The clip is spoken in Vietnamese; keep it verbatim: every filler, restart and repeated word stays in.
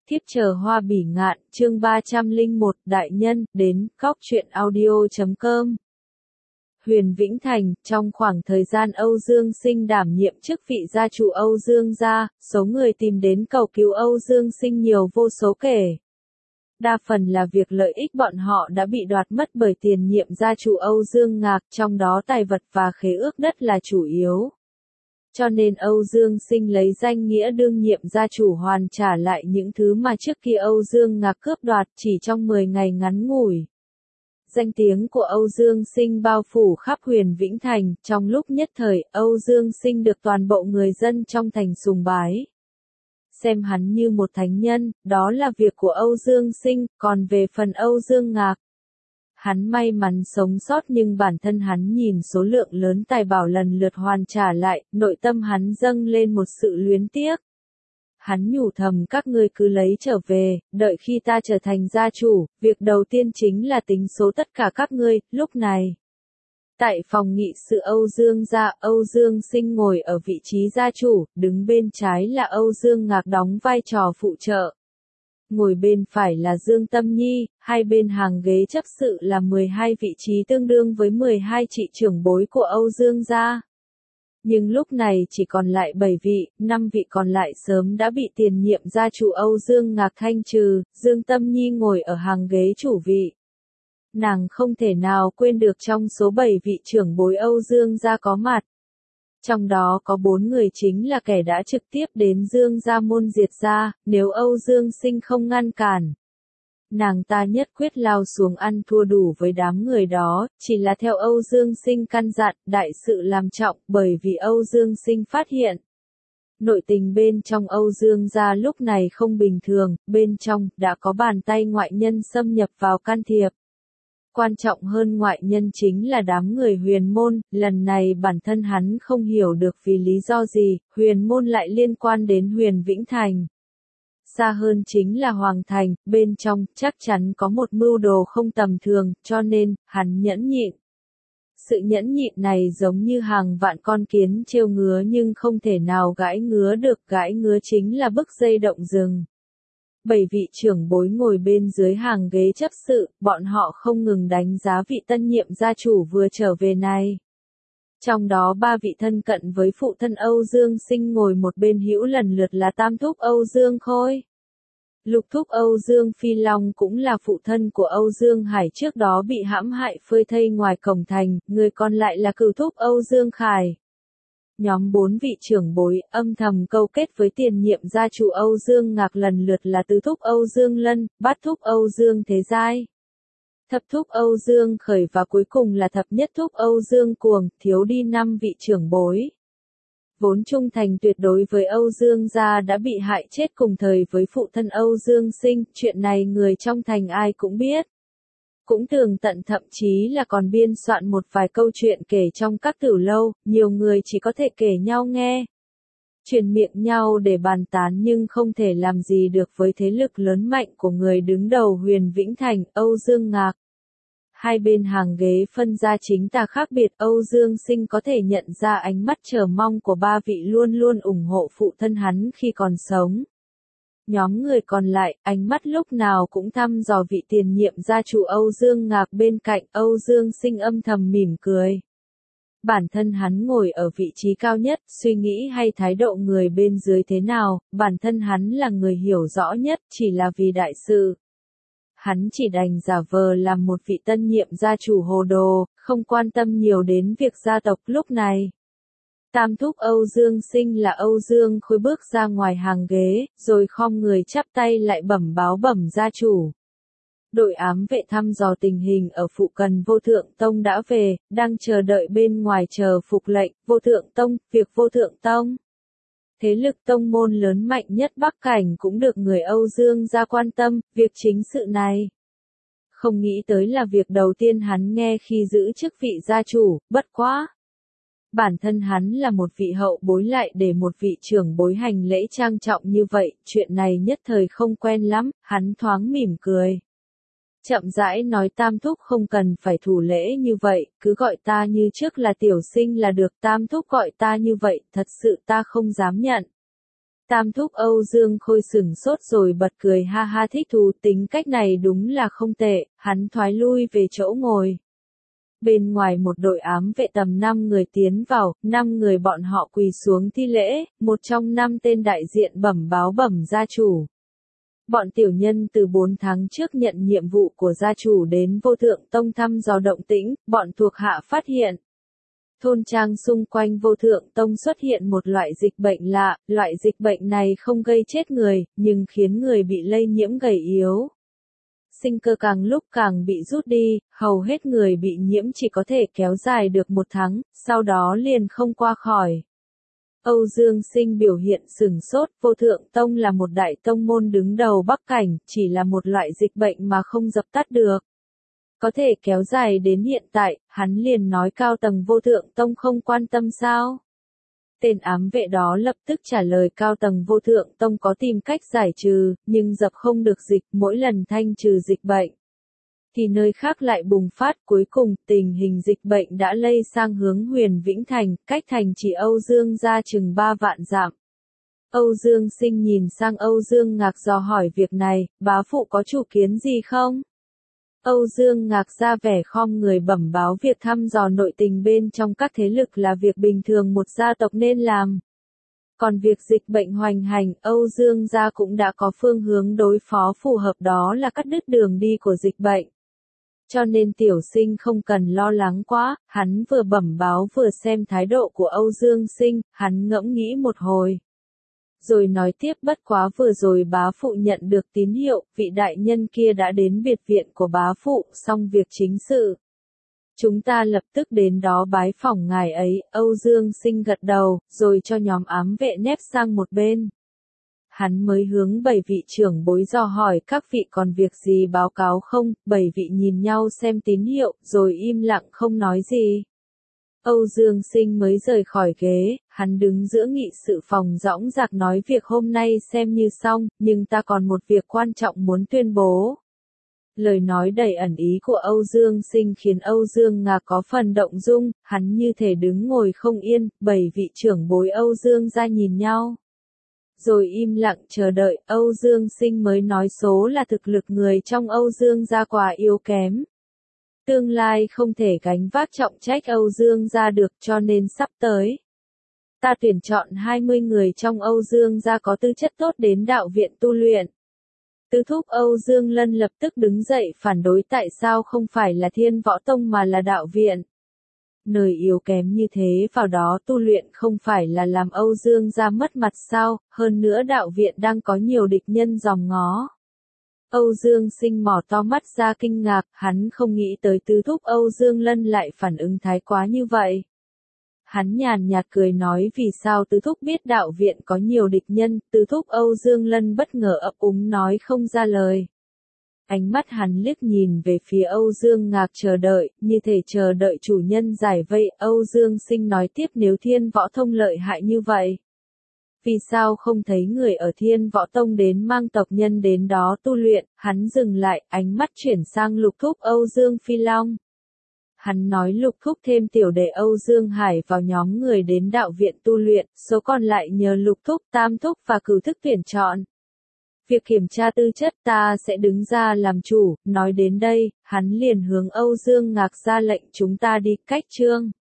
Thiếp chờ hoa bỉ ngạn, chương ba trăm lẻ một, đại nhân, đến, góc truyện audio chấm com. Huyền Vĩnh Thành, trong khoảng thời gian Âu Dương Sinh đảm nhiệm chức vị gia chủ Âu Dương gia, số người tìm đến cầu cứu Âu Dương Sinh nhiều vô số kể. Đa phần là việc lợi ích bọn họ đã bị đoạt mất bởi tiền nhiệm gia chủ Âu Dương Ngạc, trong đó tài vật và khế ước đất là chủ yếu. Cho nên Âu Dương Sinh lấy danh nghĩa đương nhiệm gia chủ hoàn trả lại những thứ mà trước kia Âu Dương Ngạc cướp đoạt chỉ trong mười ngày ngắn ngủi. Danh tiếng của Âu Dương Sinh bao phủ khắp Huyền Vĩnh Thành, trong lúc nhất thời, Âu Dương Sinh được toàn bộ người dân trong thành sùng bái. Xem hắn như một thánh nhân, đó là việc của Âu Dương Sinh, còn về phần Âu Dương Ngạc. Hắn may mắn sống sót nhưng bản thân hắn nhìn số lượng lớn tài bảo lần lượt hoàn trả lại, nội tâm hắn dâng lên một sự luyến tiếc. Hắn nhủ thầm các ngươi cứ lấy trở về, đợi khi ta trở thành gia chủ, việc đầu tiên chính là tính số tất cả các ngươi, lúc này. Tại phòng nghị sự Âu Dương gia, Âu Dương Sinh ngồi ở vị trí gia chủ, đứng bên trái là Âu Dương Ngạc đóng vai trò phụ trợ. Ngồi bên phải là Dương Tâm Nhi, hai bên hàng ghế chấp sự là mười hai vị trí tương đương với mười hai chị trưởng bối của Âu Dương gia. Nhưng lúc này chỉ còn lại bảy vị, năm vị còn lại sớm đã bị tiền nhiệm gia chủ Âu Dương Ngạc thanh trừ, Dương Tâm Nhi ngồi ở hàng ghế chủ vị. Nàng không thể nào quên được trong số bảy vị trưởng bối Âu Dương gia có mặt. Trong đó có bốn người chính là kẻ đã trực tiếp đến Dương gia môn diệt gia, nếu Âu Dương Sinh không ngăn cản. Nàng ta nhất quyết lao xuống ăn thua đủ với đám người đó, chỉ là theo Âu Dương Sinh căn dặn, đại sự làm trọng, bởi vì Âu Dương Sinh phát hiện. Nội tình bên trong Âu Dương gia lúc này không bình thường, bên trong, đã có bàn tay ngoại nhân xâm nhập vào can thiệp. Quan trọng hơn ngoại nhân chính là đám người huyền môn, lần này bản thân hắn không hiểu được vì lý do gì, huyền môn lại liên quan đến Huyền Vĩnh Thành. Xa hơn chính là Hoàng Thành, bên trong, chắc chắn có một mưu đồ không tầm thường, cho nên, hắn nhẫn nhịn. Sự nhẫn nhịn này giống như hàng vạn con kiến trêu ngứa nhưng không thể nào gãi ngứa được, gãi ngứa chính là bức dây động rừng. Bảy vị trưởng bối ngồi bên dưới hàng ghế chấp sự, bọn họ không ngừng đánh giá vị tân nhiệm gia chủ vừa trở về này. Trong đó ba vị thân cận với phụ thân Âu Dương Sinh ngồi một bên hữu lần lượt là Tam Thúc Âu Dương Khôi. Lục Thúc Âu Dương Phi Long cũng là phụ thân của Âu Dương Hải trước đó bị hãm hại phơi thây ngoài cổng thành, người còn lại là Cửu Thúc Âu Dương Khải. Nhóm bốn vị trưởng bối âm thầm câu kết với tiền nhiệm gia chủ Âu Dương Ngạc lần lượt là Tứ Thúc Âu Dương Lân, Bát Thúc Âu Dương Thế Giai, Thập Thúc Âu Dương Khởi và cuối cùng là Thập Nhất Thúc Âu Dương Cuồng, thiếu đi năm vị trưởng bối. Vốn trung thành tuyệt đối với Âu Dương gia đã bị hại chết cùng thời với phụ thân Âu Dương Sinh, chuyện này người trong thành ai cũng biết. Cũng tường tận thậm chí là còn biên soạn một vài câu chuyện kể trong các tử lâu, nhiều người chỉ có thể kể nhau nghe. Truyền miệng nhau để bàn tán nhưng không thể làm gì được với thế lực lớn mạnh của người đứng đầu Huyền Vĩnh Thành, Âu Dương Ngạc. Hai bên hàng ghế phân ra chính tà khác biệt, Âu Dương Sinh có thể nhận ra ánh mắt chờ mong của ba vị luôn luôn ủng hộ phụ thân hắn khi còn sống. Nhóm người còn lại, ánh mắt lúc nào cũng thăm dò vị tiền nhiệm gia chủ Âu Dương Ngạc bên cạnh, Âu Dương Sinh âm thầm mỉm cười. Bản thân hắn ngồi ở vị trí cao nhất, suy nghĩ hay thái độ người bên dưới thế nào, bản thân hắn là người hiểu rõ nhất, chỉ là vì đại sự. Hắn chỉ đành giả vờ làm một vị tân nhiệm gia chủ hồ đồ, không quan tâm nhiều đến việc gia tộc lúc này. Tam Thúc Âu Dương Sinh là Âu Dương Khôi bước ra ngoài hàng ghế, rồi khom người chắp tay lại bẩm báo bẩm gia chủ. Đội ám vệ thăm dò tình hình ở phụ cận Vô Thượng Tông đã về, đang chờ đợi bên ngoài chờ phục lệnh. Vô Thượng Tông, việc Vô Thượng Tông. Thế lực tông môn lớn mạnh nhất Bắc Cảnh cũng được người Âu Dương gia quan tâm, việc chính sự này. Không nghĩ tới là việc đầu tiên hắn nghe khi giữ chức vị gia chủ, bất quá. Bản thân hắn là một vị hậu bối lại để một vị trưởng bối hành lễ trang trọng như vậy, chuyện này nhất thời không quen lắm, hắn thoáng mỉm cười. Chậm rãi nói Tam Thúc không cần phải thủ lễ như vậy, cứ gọi ta như trước là tiểu sinh là được, Tam Thúc gọi ta như vậy, thật sự ta không dám nhận. Tam thúc Âu Dương Khôi sửng sốt rồi bật cười ha ha thích thú, tính cách này đúng là không tệ, hắn thoái lui về chỗ ngồi. Bên ngoài một đội ám vệ tầm năm người tiến vào, năm người bọn họ quỳ xuống thi lễ, một trong năm tên đại diện bẩm báo bẩm gia chủ. Bọn tiểu nhân từ bốn tháng trước nhận nhiệm vụ của gia chủ đến Vô Thượng Tông thăm dò động tĩnh, bọn thuộc hạ phát hiện. Thôn trang xung quanh Vô Thượng Tông xuất hiện một loại dịch bệnh lạ, loại dịch bệnh này không gây chết người, nhưng khiến người bị lây nhiễm gầy yếu. Sinh cơ càng lúc càng bị rút đi, hầu hết người bị nhiễm chỉ có thể kéo dài được một tháng, sau đó liền không qua khỏi. Âu Dương Sinh biểu hiện sửng sốt, Vô Thượng Tông là một đại tông môn đứng đầu Bắc Cảnh, chỉ là một loại dịch bệnh mà không dập tắt được. Có thể kéo dài đến hiện tại, hắn liền nói cao tầng Vô Thượng Tông không quan tâm sao? Tên ám vệ đó lập tức trả lời cao tầng Vô Thượng Tông có tìm cách giải trừ, nhưng dập không được dịch, mỗi lần thanh trừ dịch bệnh. Thì nơi khác lại bùng phát, cuối cùng tình hình dịch bệnh đã lây sang hướng Huyền Vĩnh Thành, cách thành chỉ Âu Dương ra chừng ba vạn dặm. Âu Dương Sinh nhìn sang Âu Dương Ngạc dò hỏi việc này, bá phụ có chủ kiến gì không? Âu Dương Ngạc ra vẻ khom người bẩm báo việc thăm dò nội tình bên trong các thế lực là việc bình thường một gia tộc nên làm. Còn việc dịch bệnh hoành hành, Âu Dương gia cũng đã có phương hướng đối phó phù hợp, đó là cắt đứt đường đi của dịch bệnh. Cho nên tiểu sinh không cần lo lắng quá, hắn vừa bẩm báo vừa xem thái độ của Âu Dương Sinh, hắn ngẫm nghĩ một hồi. Rồi nói tiếp bất quá vừa rồi bá phụ nhận được tín hiệu, vị đại nhân kia đã đến biệt viện của bá phụ, xong việc chính sự. Chúng ta lập tức đến đó bái phỏng ngài ấy, Âu Dương Sinh gật đầu, rồi cho nhóm ám vệ nép sang một bên. Hắn mới hướng bảy vị trưởng bối dò hỏi các vị còn việc gì báo cáo không, bảy vị nhìn nhau xem tín hiệu, rồi im lặng không nói gì. Âu Dương Sinh mới rời khỏi ghế, hắn đứng giữa nghị sự phòng dõng dạc nói việc hôm nay xem như xong, nhưng ta còn một việc quan trọng muốn tuyên bố. Lời nói đầy ẩn ý của Âu Dương Sinh khiến Âu Dương Ngạc có phần động dung, hắn như thể đứng ngồi không yên, bảy vị trưởng bối Âu Dương ra nhìn nhau. Rồi im lặng chờ đợi, Âu Dương Sinh mới nói số là thực lực người trong Âu Dương gia quá yếu kém. Tương lai không thể gánh vác trọng trách Âu Dương gia được cho nên sắp tới. Ta tuyển chọn hai mươi người trong Âu Dương gia có tư chất tốt đến đạo viện tu luyện. Tứ thúc Âu Dương Lân lập tức đứng dậy phản đối tại sao không phải là Thiên Võ Tông mà là đạo viện. Nơi yếu kém như thế vào đó tu luyện không phải là làm Âu Dương gia mất mặt sao, hơn nữa đạo viện đang có nhiều địch nhân dòm ngó. Âu Dương Sinh mỏ to mắt ra kinh ngạc, hắn không nghĩ tới tứ thúc Âu Dương Lân lại phản ứng thái quá như vậy. Hắn nhàn nhạt cười nói vì sao tứ thúc biết đạo viện có nhiều địch nhân, tứ thúc Âu Dương Lân bất ngờ ấp úng nói không ra lời. Ánh mắt hắn liếc nhìn về phía Âu Dương Ngạc chờ đợi, như thể chờ đợi chủ nhân giải vây. Âu Dương Sinh nói tiếp nếu Thiên Võ Tông lợi hại như vậy. Vì sao không thấy người ở Thiên Võ Tông đến mang tộc nhân đến đó tu luyện, hắn dừng lại, ánh mắt chuyển sang Lục Thúc Âu Dương Phi Long. Hắn nói Lục Thúc thêm tiểu đệ Âu Dương Hải vào nhóm người đến đạo viện tu luyện, số còn lại nhờ Lục Thúc, Tam Thúc và Cửu Thức tuyển chọn. Việc kiểm tra tư chất ta sẽ đứng ra làm chủ, nói đến đây, hắn liền hướng Âu Dương Ngạc ra lệnh chúng ta đi cách chương.